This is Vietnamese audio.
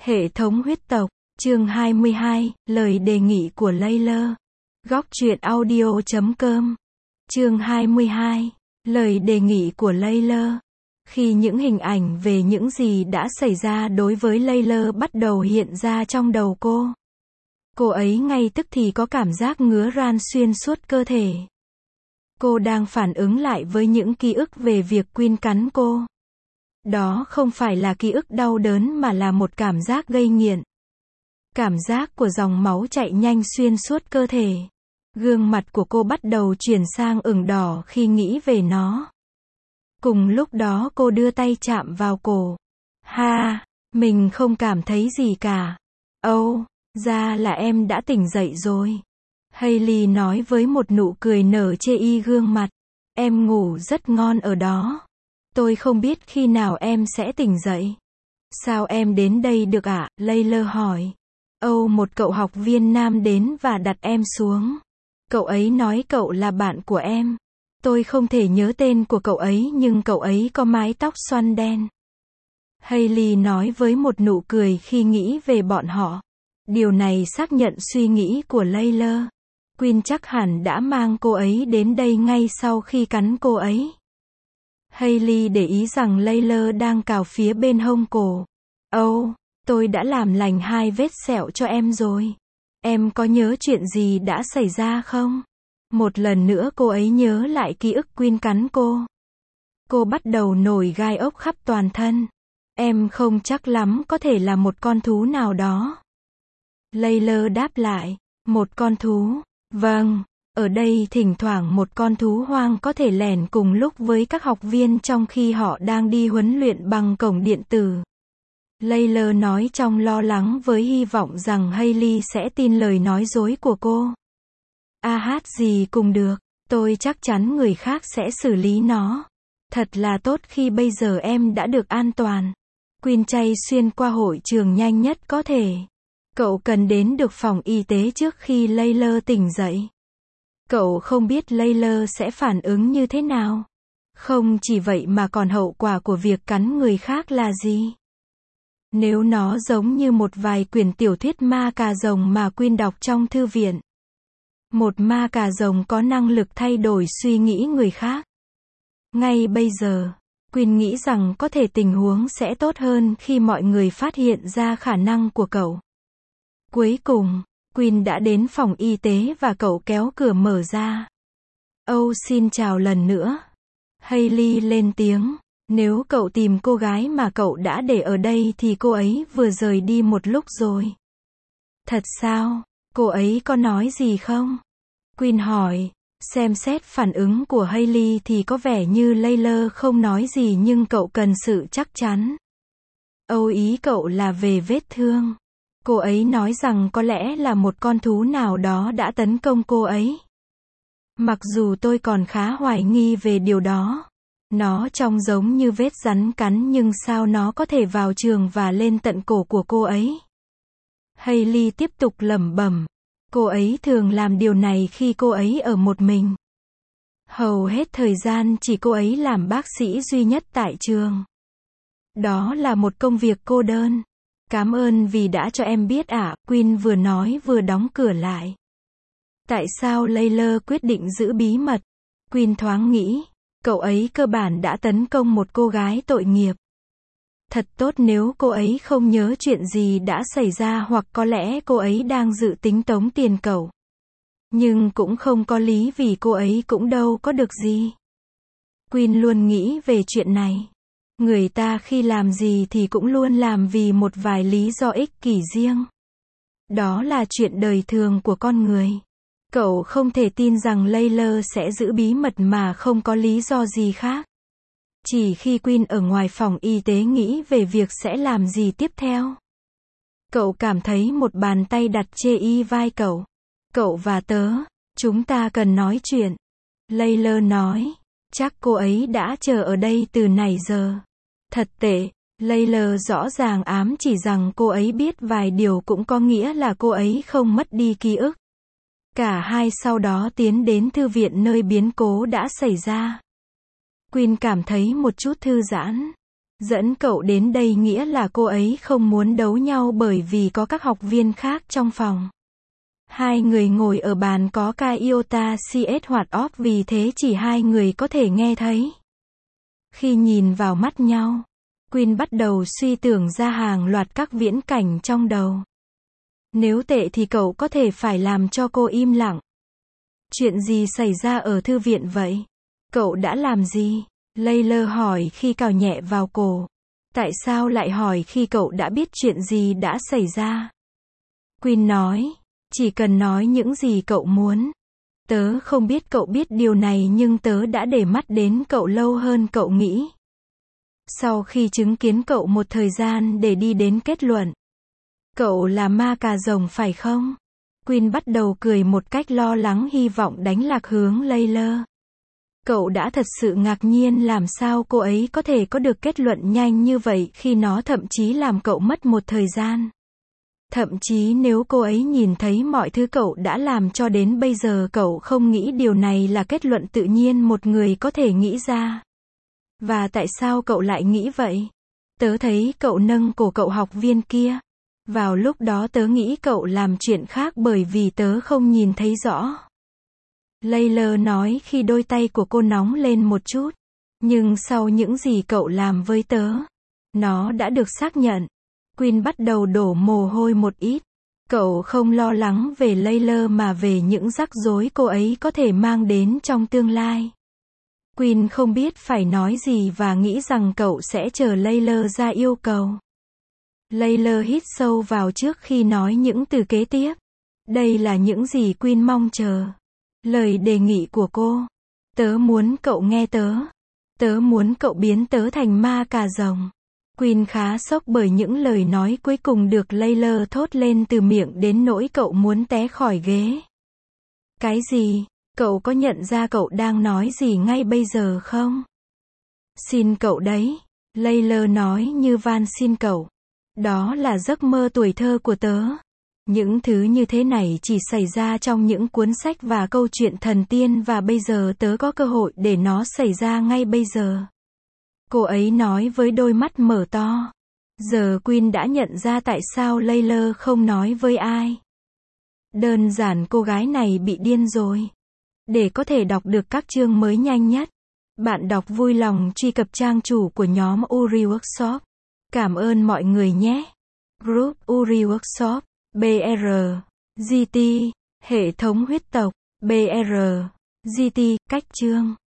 Hệ thống huyết tộc, chương 22, lời đề nghị của Layla. Góc truyện audio.com. Chương 22, lời đề nghị của Layla. Khi những hình ảnh về những gì đã xảy ra đối với Layla bắt đầu hiện ra trong đầu cô ấy ngay tức thì có cảm giác ngứa ran xuyên suốt cơ thể. Cô đang phản ứng lại với những ký ức về việc Queen cắn cô. Đó không phải là ký ức đau đớn mà là một cảm giác gây nghiện. Cảm giác của dòng máu chạy nhanh xuyên suốt cơ thể. Gương mặt của cô bắt đầu chuyển sang ửng đỏ khi nghĩ về nó. Cùng lúc đó cô đưa tay chạm vào cổ. Ha, mình không cảm thấy gì cả. Ra là em đã tỉnh dậy rồi. Hailey nói với một nụ cười nở chê gương mặt. Em ngủ rất ngon ở đó. Tôi không biết khi nào em sẽ tỉnh dậy. Sao em đến đây được ạ? Layla hỏi. Một cậu học viên nam đến và đặt em xuống. Cậu ấy nói cậu là bạn của em. Tôi không thể nhớ tên của cậu ấy nhưng cậu ấy có mái tóc xoăn đen. Hailey nói với một nụ cười khi nghĩ về bọn họ. Điều này xác nhận suy nghĩ của Layla. Queen chắc hẳn đã mang cô ấy đến đây ngay sau khi cắn cô ấy. Hailey để ý rằng Layla đang cào phía bên hông cổ. Tôi đã làm lành 2 vết sẹo cho em rồi. Em có nhớ chuyện gì đã xảy ra không? Một lần nữa cô ấy nhớ lại ký ức Queen cắn cô. Cô bắt đầu nổi gai ốc khắp toàn thân. Em không chắc lắm, có thể là một con thú nào đó. Layla đáp lại. Một con thú? Vâng. Ở đây thỉnh thoảng một con thú hoang có thể lẻn cùng lúc với các học viên trong khi họ đang đi huấn luyện bằng cổng điện tử. Layla nói trong lo lắng với hy vọng rằng Hailey sẽ tin lời nói dối của cô. Gì cũng được, tôi chắc chắn người khác sẽ xử lý nó. Thật là tốt khi bây giờ em đã được an toàn. Queen chay xuyên qua hội trường nhanh nhất có thể. Cậu cần đến được phòng y tế trước khi Layla tỉnh dậy. Cậu không biết Layla sẽ phản ứng như thế nào. Không chỉ vậy mà còn hậu quả của việc cắn người khác là gì? Nếu nó giống như một vài quyển tiểu thuyết ma cà rồng mà Queen đọc trong thư viện. Một ma cà rồng có năng lực thay đổi suy nghĩ người khác. Ngay bây giờ, Queen nghĩ rằng có thể tình huống sẽ tốt hơn khi mọi người phát hiện ra khả năng của cậu. Cuối cùng, Queen đã đến phòng y tế và cậu kéo cửa mở ra. Xin chào lần nữa. Hailey lên tiếng. Nếu cậu tìm cô gái mà cậu đã để ở đây thì cô ấy vừa rời đi một lúc rồi. Thật sao? Cô ấy có nói gì không? Queen hỏi. Xem xét phản ứng của Hailey thì có vẻ như Layla không nói gì nhưng cậu cần sự chắc chắn. Ý cậu là về vết thương. Cô ấy nói rằng có lẽ là một con thú nào đó đã tấn công cô ấy. Mặc dù tôi còn khá hoài nghi về điều đó. Nó trông giống như vết rắn cắn nhưng sao nó có thể vào trường và lên tận cổ của cô ấy? Hailey tiếp tục lẩm bẩm. Cô ấy thường làm điều này khi cô ấy ở một mình. Hầu hết thời gian chỉ cô ấy làm bác sĩ duy nhất tại trường. Đó là một công việc cô đơn. Cảm ơn vì đã cho em biết ạ, Queen vừa nói vừa đóng cửa lại. Tại sao Layla quyết định giữ bí mật? Queen thoáng nghĩ. Cậu ấy cơ bản đã tấn công một cô gái tội nghiệp. Thật tốt nếu cô ấy không nhớ chuyện gì đã xảy ra hoặc có lẽ cô ấy đang dự tính tống tiền cậu. Nhưng cũng không có lý vì cô ấy cũng đâu có được gì. Queen luôn nghĩ về chuyện này. Người ta khi làm gì thì cũng luôn làm vì một vài lý do ích kỷ riêng. Đó là chuyện đời thường của con người. Cậu không thể tin rằng Layla sẽ giữ bí mật mà không có lý do gì khác. Chỉ khi Queen ở ngoài phòng y tế nghĩ về việc sẽ làm gì tiếp theo. Cậu cảm thấy một bàn tay đặt trên vai cậu. Cậu và tớ, chúng ta cần nói chuyện. Layla nói. Chắc cô ấy đã chờ ở đây từ nãy giờ. Thật tệ. Layla rõ ràng ám chỉ rằng cô ấy biết vài điều cũng có nghĩa là cô ấy không mất đi ký ức. Cả hai sau đó tiến đến thư viện nơi biến cố đã xảy ra. Queen cảm thấy một chút thư giãn. Dẫn cậu đến đây nghĩa là cô ấy không muốn đấu nhau bởi vì có các học viên khác trong phòng. Hai người ngồi ở bàn có ca iota cs hoạt off vì thế chỉ hai người có thể nghe thấy. Khi nhìn vào mắt nhau, Queen bắt đầu suy tưởng ra hàng loạt các viễn cảnh trong đầu. Nếu tệ thì cậu có thể phải làm cho cô im lặng. Chuyện gì xảy ra ở thư viện vậy? Cậu đã làm gì? Layla hỏi khi cào nhẹ vào cổ. Tại sao lại hỏi khi cậu đã biết chuyện gì đã xảy ra? Queen nói, chỉ cần nói những gì cậu muốn. Tớ không biết cậu biết điều này nhưng tớ đã để mắt đến cậu lâu hơn cậu nghĩ. Sau khi chứng kiến cậu một thời gian để đi đến kết luận. Cậu là ma cà rồng phải không? Queen bắt đầu cười một cách lo lắng hy vọng đánh lạc hướng Layla. Cậu đã thật sự ngạc nhiên làm sao cô ấy có thể có được kết luận nhanh như vậy khi nó thậm chí làm cậu mất một thời gian. Thậm chí nếu cô ấy nhìn thấy mọi thứ cậu đã làm cho đến bây giờ cậu không nghĩ điều này là kết luận tự nhiên một người có thể nghĩ ra. Và tại sao cậu lại nghĩ vậy? Tớ thấy cậu nâng cổ cậu học viên kia. Vào lúc đó tớ nghĩ cậu làm chuyện khác bởi vì tớ không nhìn thấy rõ. Layla nói khi đôi tay của cô nóng lên một chút. Nhưng sau những gì cậu làm với tớ, nó đã được xác nhận. Queen bắt đầu đổ mồ hôi một ít. Cậu không lo lắng về Layla mà về những rắc rối cô ấy có thể mang đến trong tương lai. Queen không biết phải nói gì và nghĩ rằng cậu sẽ chờ Layla ra yêu cầu. Layla hít sâu vào trước khi nói những từ kế tiếp. Đây là những gì Queen mong chờ. Lời đề nghị của cô. Tớ muốn cậu nghe tớ. Tớ muốn cậu biến tớ thành ma cà rồng. Queen khá sốc bởi những lời nói cuối cùng được Layla thốt lên từ miệng đến nỗi cậu muốn té khỏi ghế. Cái gì? Cậu có nhận ra cậu đang nói gì ngay bây giờ không? Xin cậu đấy. Layla nói như van xin cậu. Đó là giấc mơ tuổi thơ của tớ. Những thứ như thế này chỉ xảy ra trong những cuốn sách và câu chuyện thần tiên và bây giờ tớ có cơ hội để nó xảy ra ngay bây giờ. Cô ấy nói với đôi mắt mở to. Giờ Queen đã nhận ra tại sao Layla không nói với ai. Đơn giản cô gái này bị điên rồi. Để có thể đọc được các chương mới nhanh nhất, bạn đọc vui lòng truy cập trang chủ của nhóm Uri Workshop. Cảm ơn mọi người nhé. Group Uri Workshop, BR, GT, hệ thống huyết tộc, BR, GT, cách chương.